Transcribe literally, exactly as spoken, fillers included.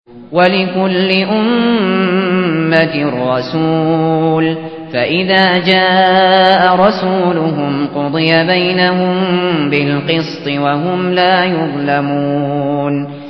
وَلِكُلِّ أُمَّةٍ رَّسُولٌ فَإِذَا جَاءَ رَسُولُهُمْ قُضِيَ بَيْنَهُم بِالْقِسْطِ وَهُمْ لَا يُظْلَمُونَ